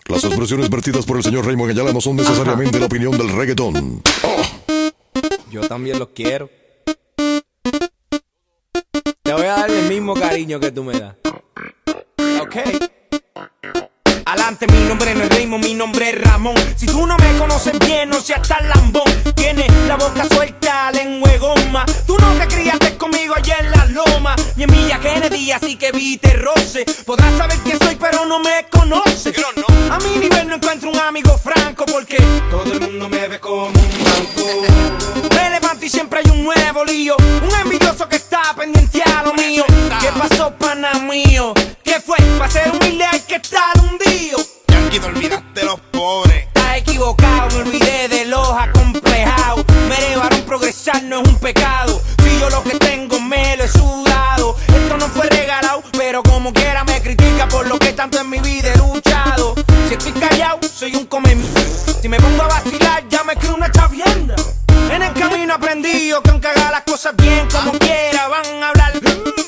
Las expresiones vertidas por el señor Raymond Ayala no son necesariamente la opinión del reggaetón. Yo también los quiero. Te voy a dar el mismo cariño que tú me das. Ok. Adelante, mi nombre no es Raymond, mi nombre es Ramón. Si tú no me conoces bien, no seas tan lambón. Tienes la boca suelta, lengua de goma. Tú no te criaste conmigo allá en la loma, ni en Villa Kennedy, así que viste roce. Podrás saber quién soy, pero no me conoces. A mi nivel no encuentro un amigo franco, porque todo el mundo me ve como un banco. Me levanto y siempre hay un nuevo lío, un envidioso que está pendiente a lo mío. ¿Qué pasó, pana mío? ¿Qué fue? Para ser humilde hay que estar hundido. Yankee, te olvidaste de los pobres. Estás equivocado, me olvidé de los acomplejados. Me llevaron progresar, no es un pecado. Si yo lo que tengo me lo he sudado. Esto no fue regalado, pero como quiera me critica por lo que tanto en mi vida he luchado. Si estoy callado, soy un come. Si me pongo a vacilar, ya me creo una chavienda. En el camino he aprendido que aunque haga las cosas bien, como quiera van a hablar.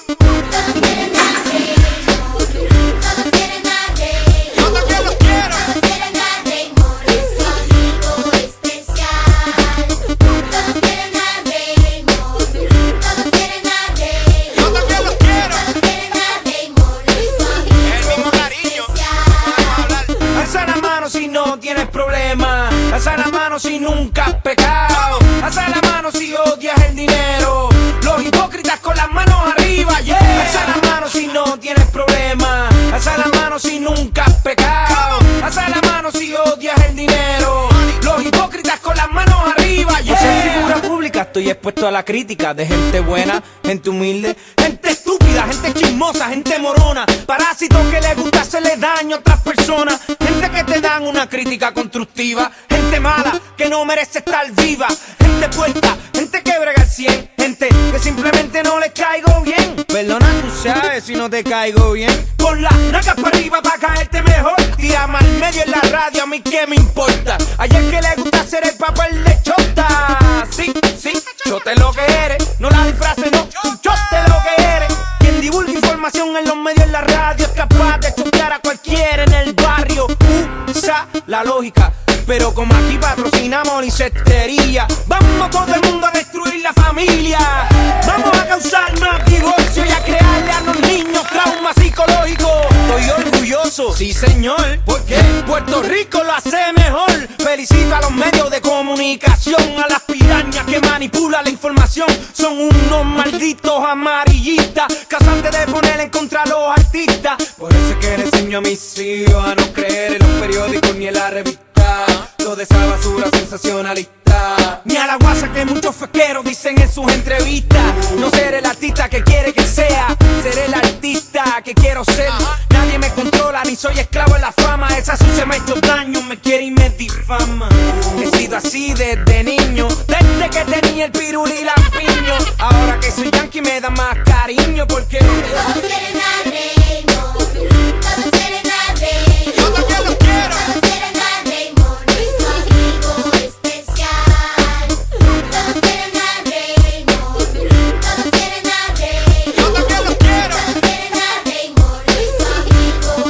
Si no tienes problema, alza la mano si nunca has pecado, alza la mano si odias el dinero, los hipócritas con las manos arriba, yeah. Alza la mano si no tienes problema, alza la mano si nunca has pecado, alza la mano si odias el dinero, los hipócritas con las manos arriba, yeah. Por ser figura pública estoy expuesto a la crítica de gente buena, gente humilde, gente estúpida, gente chismosa, gente morona, parásitos que les gusta hacerle daño a otras personas, gente que te dan una crítica constructiva, gente mala que no merece estar viva, gente puerta, gente que brega al 100, gente que simplemente no les caigo bien. Perdona, tú sabes si no te caigo bien. Con las nalgas para arriba para caerte mejor. Tira mal medio en la radio, a mí qué me importa. Ayer que le gusta hacer el papel de chota. Sí, sí, chote lo que eres, no la disfraces, no, chote lo que eres. Quien divulga información en los medios en la radio es capaz de chotear a cualquiera en el barrio. Usa la lógica, pero como aquí patrocinamos ni cestería, vamos todo el mundo a destruir la familia. Vamos a causar más divorcio y a crearle a los niños trauma psicológico. Estoy orgulloso, sí señor, porque Puerto Rico lo hace mejor. Felicito a los medios de comunicación, a las pirañas que manipulan la información. Son unos malditos amarillistas, causantes de poner en contra a los artistas. Por eso es que le enseño a mis hijos a no creer en los periódicos ni en la revista, toda esa basura sensacionalista, ni a la guasa que muchos fequeros dicen en sus entrevistas. No seré el artista que quiere que sea, seré el artista que quiero ser. Nadie me controla ni soy esclavo de la fama. Esa sucia me ha hecho daño, me quiere y me difama. He sido así desde niño, desde que tenía el pirul y la piño. Ahora que soy yankee me da más cariño porque todos quieren a Raymond, todos quieren a Raymond. Yo también los quiero. Todos quieren a Raymond, nuestro amigo especial. Todos quieren a Raymond, todos quieren a Raymond. Yo también los quiero. Todos quieren a Raymond, nuestro amigo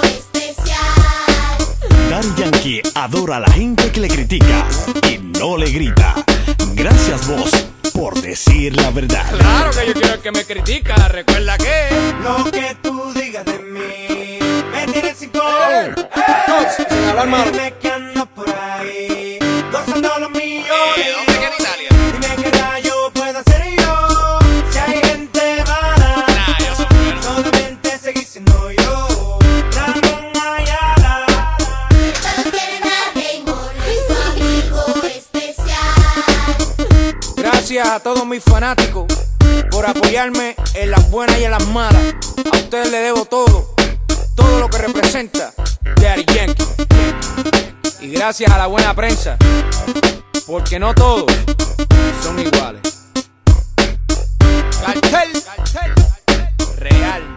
especial. Daddy Yankee adora a la gente que le critica y no le grita. Gracias vos por decir la verdad. claro que yo quiero el que me critica. Recuerda que Lo que tú digas de mí me tienes sin poder. sin hablar malo. Dime que ando por ahí gozando los millones. ¿Dónde queda Italia? Dime qué rayo puedo hacer yo si hay gente mala. Nah, yo soy bueno. Solamente seguir siendo yo, Ramón Ayala. Todos quieren a Raymond, nuestro amigo especial. Gracias a todos mis fanáticos por apoyarme en las buenas y en las malas. A ustedes les debo todo, todo lo que representa Daddy Yankee. Y gracias a la buena prensa, porque no todos son iguales. Cartel, real.